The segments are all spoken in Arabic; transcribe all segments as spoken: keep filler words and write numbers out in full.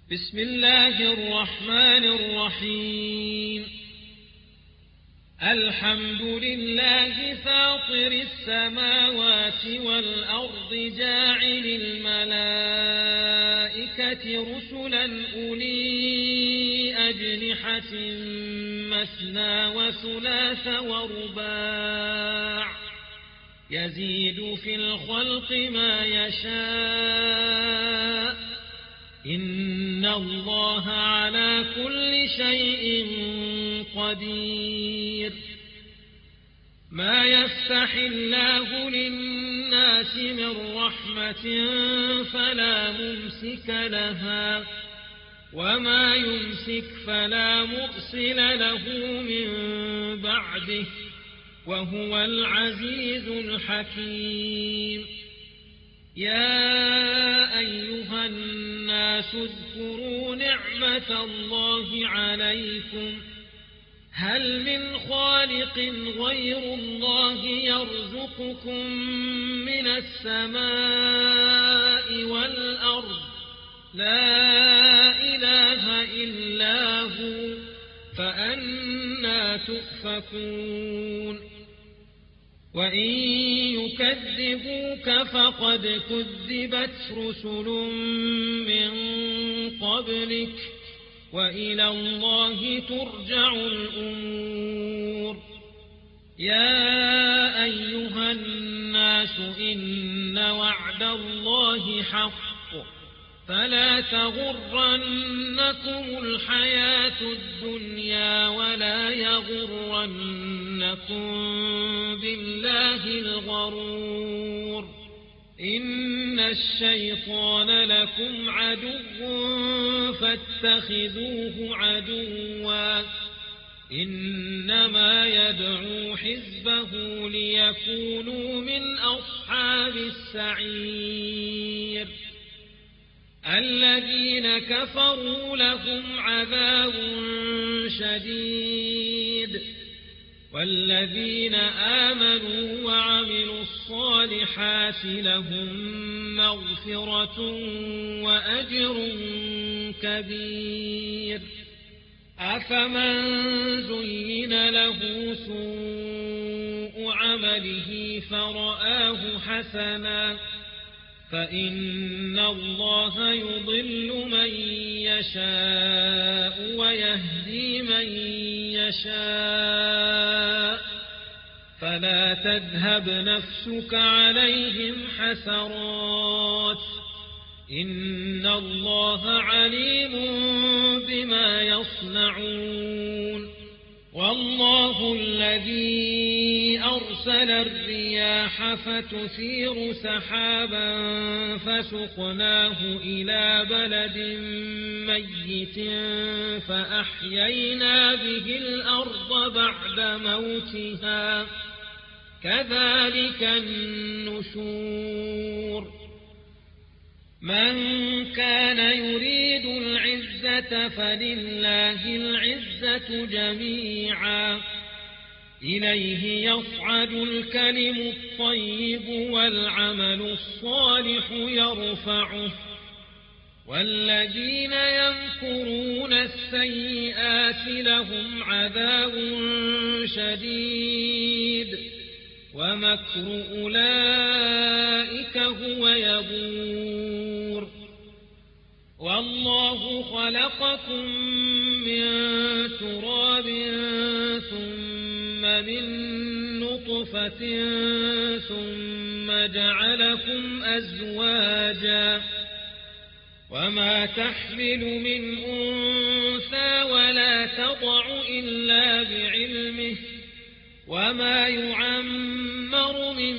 بسم الله الرحمن الرحيم الحمد لله فاطر السماوات والأرض جاعل الملائكة رسلا أولي أجنحة مثنى وثلاث ورباع يزيد في الخلق ما يشاء إن الله على كل شيء قدير ما يفتح الله للناس من رحمة فلا ممسك لها وما يمسك فلا مرسل له من بعده وهو العزيز الحكيم يا أيها الناس اذكروا نعمة الله عليكم هل من خالق غير الله يرزقكم من السماء والأرض لا إله إلا هو فأنى تؤفكون وإن يكذبوك فقد كذبت رسل من قبلك وإلى الله ترجع الأمور يا أيها الناس إن وعد الله حق فلا تغرنكم الحياة الدنيا ولا يغرنكم بالله الغرور إن الشيطان لكم عدو فاتخذوه عدوا إنما يدعو حزبه ليكونوا من أصحاب السعير الذين كفروا لهم عذاب شديد والذين آمنوا وعملوا الصالحات لهم مغفرة وأجر كبير أفمن زين له سوء عمله فرآه حسنا فإن الله يضل من يشاء ويهدي من يشاء فلا تذهب نفسك عليهم حسرات إن الله عليم بما يصنعون والله الذي أرسل الرياح فتثير سحابا فسقناه إلى بلد ميت فأحيينا به الأرض بعد موتها كذلك النشور من كان يريد العزة فلله العزة جميعا إليه يصعد الكلم الطيب والعمل الصالح يرفعه والذين يمكرون السيئات لهم عذاب شديد ومكر أولئك هو يبور والله خلقكم من تراب ثم من نطفة ثم جعلكم أزواجا وما تحمل من أنثى ولا تضع إلا بعلمه وما يعمر من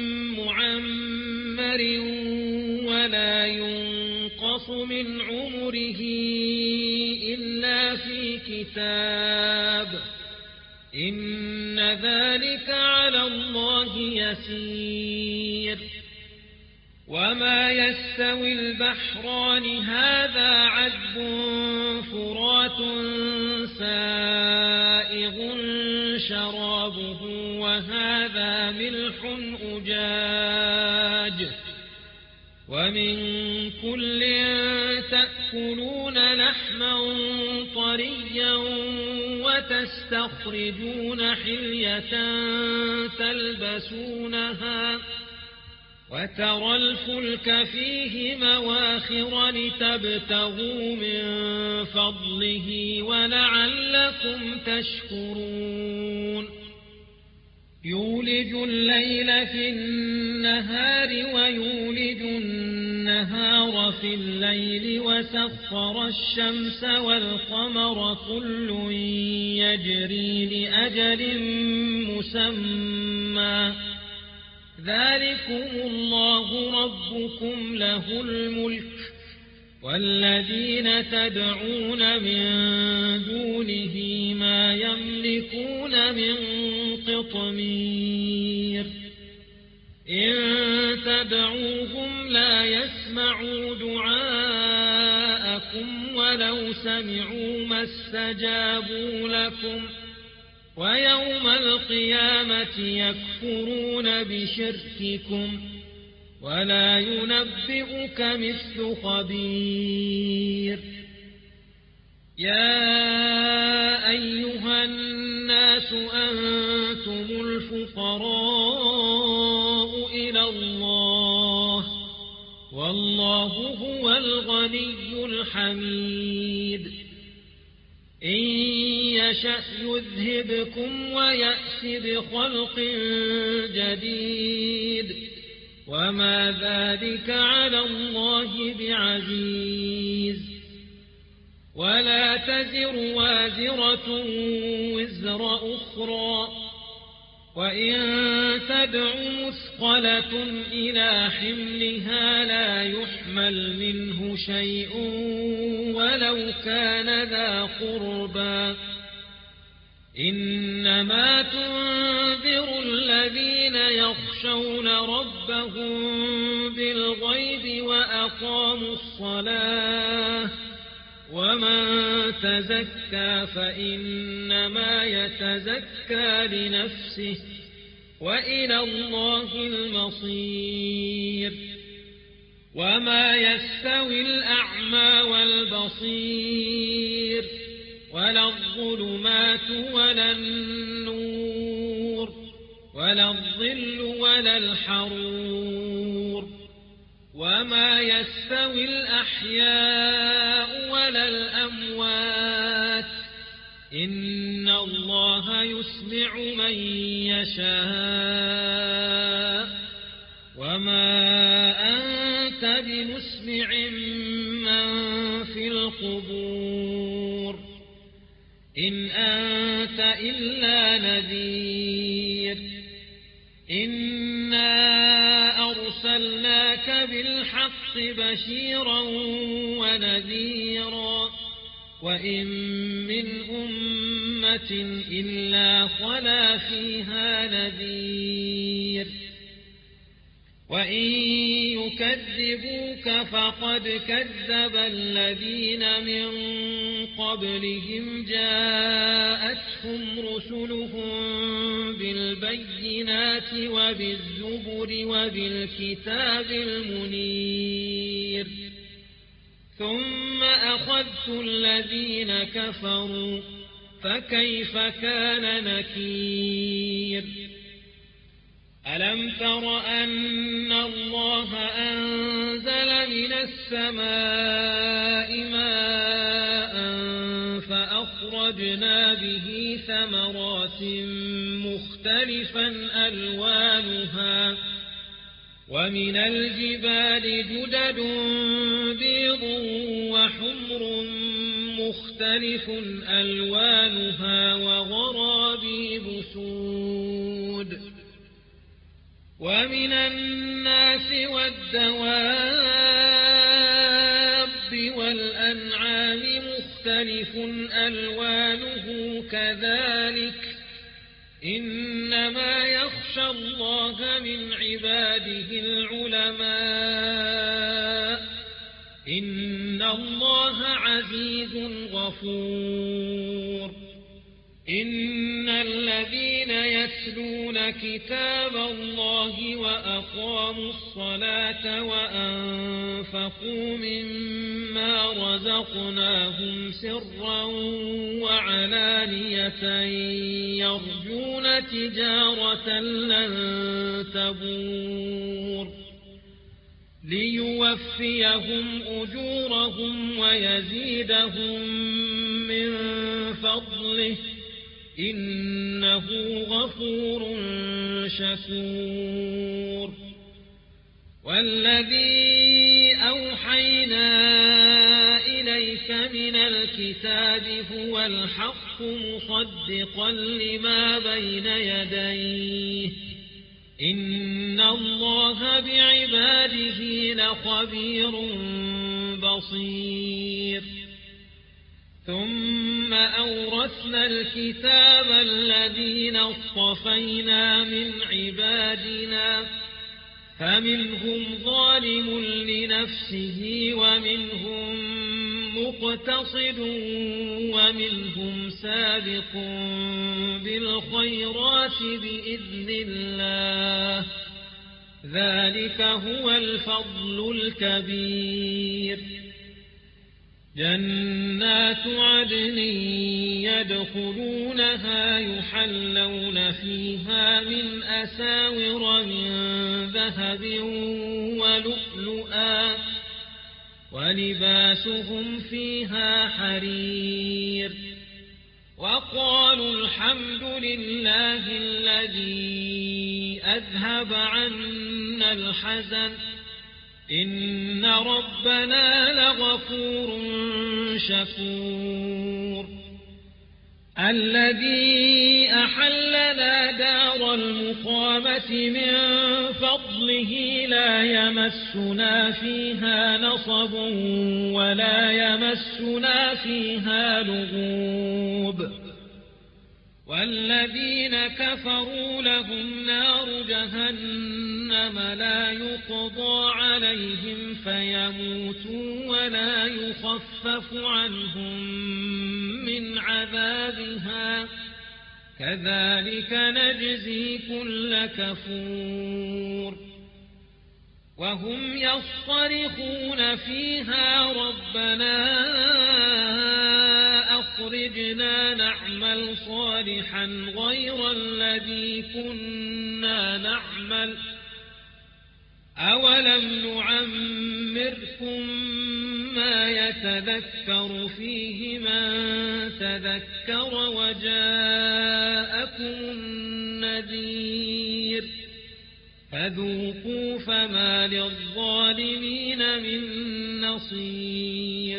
معمر ولا ينقص من عمره إلا في كتاب إن ذلك على الله يسير وما يستوي البحران هذا عذب فرات سائغ شرابه وهذا ملح أجاج ومن كل تأكلون لحما طريا وتستخرجون حلية تلبسونها وترى الفلك فيه مواخر لتبتغوا من فضله ولعلكم تشكرون يولج الليل في النهار ويولج النهار في الليل وسخر الشمس والقمر كل يجري لأجل مسمى ذلكم الله ربكم له الملك والذين تدعون من دونه ما يملكون من قطمير إن تدعوهم لا يسمعوا دعاءكم ولو سمعوا ما استجابوا لكم ويوم القيامة يكفرون بشرككم ولا ينبئك مثل خبير يا أيها الناس أنتم الفقراء إلى الله والله هو الغني الحميد إن يشأ يذهبكم ويأت بخلق جديد وما ذلك على الله بعزيز ولا تزر وازرة وزر أخرى وإن تدع مثقلة إلى حملها لا يحمل منه شيء ولو كان ذا قربى إنما تنذر الذين يخشون ربهم بالغيب وأقاموا الصلاة ومن تزكى فإنما يتزكى لنفسه وإلى الله المصير وما يستوي الأعمى والبصير ولا الظلمات ولا النور ولا الظل ولا الحرور وما يستوي الأحياء ولا الأموات إن الله يسمع من يشاء وما أنت بمسمع من في القبور إن أنت إلا نذير إنا أرسلناك بالحق بشيرا ونذيرا وإن من أمة إلا خلا فيها نذير وإن يكذبوك فقد كذب الذين من قبلهم جاءتهم رسلهم بالبينات وبالزبر وبالكتاب المنير ثم أخذت الذين كفروا فكيف كان نكير ألم تر أن الله أنزل من السماء ماء فأخرجنا به ثمرات مختلفا ألوانها ومن الجبال جدد بيض وحمر مختلف ألوانها وغرابيب سود ومن الناس والدواب والأنعام مختلف ألوانه كذلك إنما يخشى الله من عباده العلماء إن الله عزيز غفور إن الذين يتلون كتاب الله وأقاموا الصلاة وأنفقوا مما رزقناهم سرا وعلانية يرجون تجارة لن تبور ليوفيهم أجورهم ويزيدهم من فضله إنه غفور شكور والذي أوحينا إليك من الكتاب هو الحق مصدقا لما بين يديه إن الله بعباده لخبير بصير ثم أورثنا الكتاب الذين اصطفينا من عبادنا فمنهم ظالم لنفسه ومنهم مقتصد ومنهم سابق بالخيرات بإذن الله ذلك هو الفضل الكبير جنات عدن يدخلونها يحلون فيها من أساور من ذهب ولؤلؤا ولباسهم فيها حرير وقالوا الحمد لله الذي أذهب عنا الحزن إن ربنا لغفور شكور الذي أحلنا دار المقامة من فضله لا يمسنا فيها نصب ولا يمسنا فيها لغوب والذين كفروا لهم نار جهنم لا يقضى عليهم فيموتوا ولا يخفف عنهم من عذابها كذلك نجزي كل كفور وهم يصطرخون فيها ربنا أخرجنا نعمل صالحا غير الذي كنا نعمل أولم نعمركم ما يتذكر فيه من تذكر وجاءكم النذير فذوقوا فما للظالمين من نصير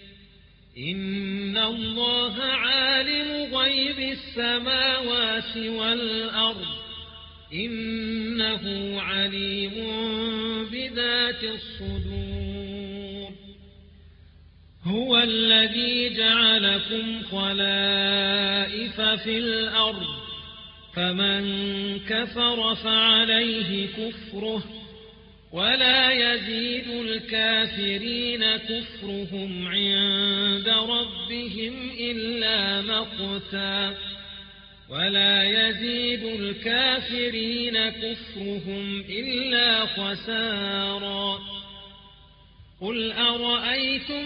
إن الله عالم غيب السماوات والأرض إنه عليم بذات الصدور هو الذي جعلكم خلائف في الأرض فمن كفر فعليه كفره ولا يزيد الكافرين كفرهم عند ربهم إلا مقتا ولا يزيد الكافرين كفرهم إلا خسارا قل أرأيتم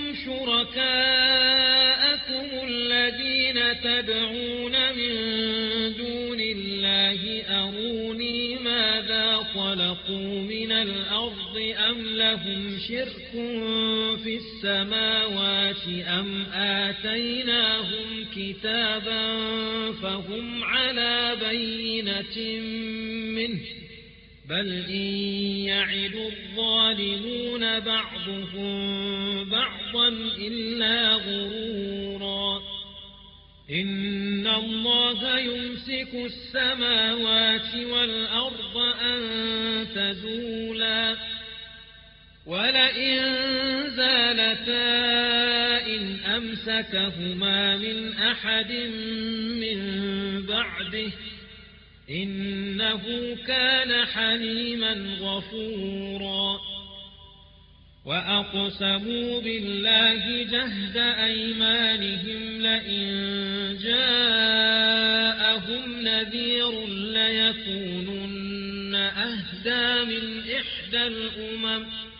شركاءكم الذين تدعون من دون الله أروني ماذا خلقوا من الأرض أم لهم شرك في السماوات أم آتيناهم كتابا فهم على بينة منه بل إن يعد الظالمون بعضهم بعضا إلا غرورا إن الله يمسك السماوات والأرض أن تزولا ولئن زالتا إن أمسكهما من أحد من بعده إنه كان حليما غفورا وأقسموا بالله جهد أيمانهم لئن جاءهم نذير ليكونن أهدى من إحدى الأمم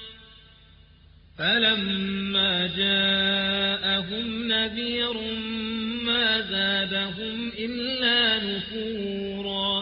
فلما جاءهم نذير ما زادهم إلا نفورا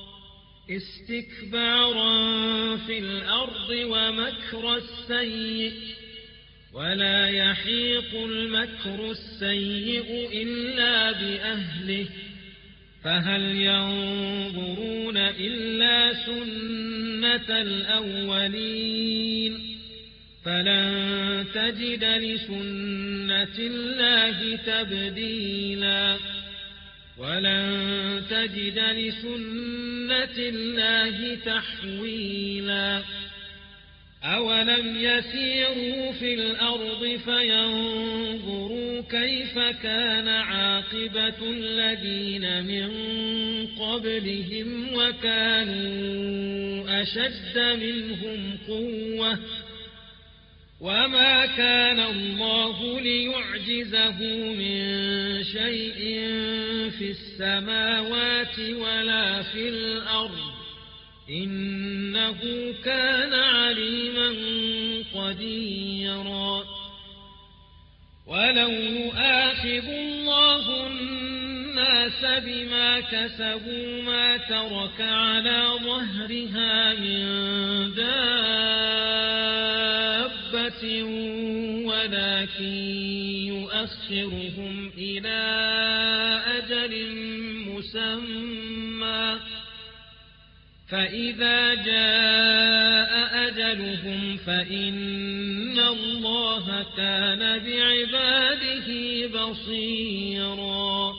استكبارا في الأرض ومكر السيء ولا يحيق المكر السيء إلا بأهله فهل ينظرون إلا سنة الأولين فلن تجد لسنة الله تبديلا ولن تجد لسنة الله تحويلا أولم يسيروا في الأرض فينظروا كيف كان عاقبة الذين من قبلهم وكانوا أشد منهم قوة وما كان الله ليعجزه من شيء في السماوات ولا في الأرض إنه كان عليما قديرا ولو يؤاخذ الله الناس بما كسبوا ما ترك على ظهرها من دابة ولكن يؤخرهم إلى أجل مسمى فإذا جاء أجلهم فإن الله كان بعباده بصيرا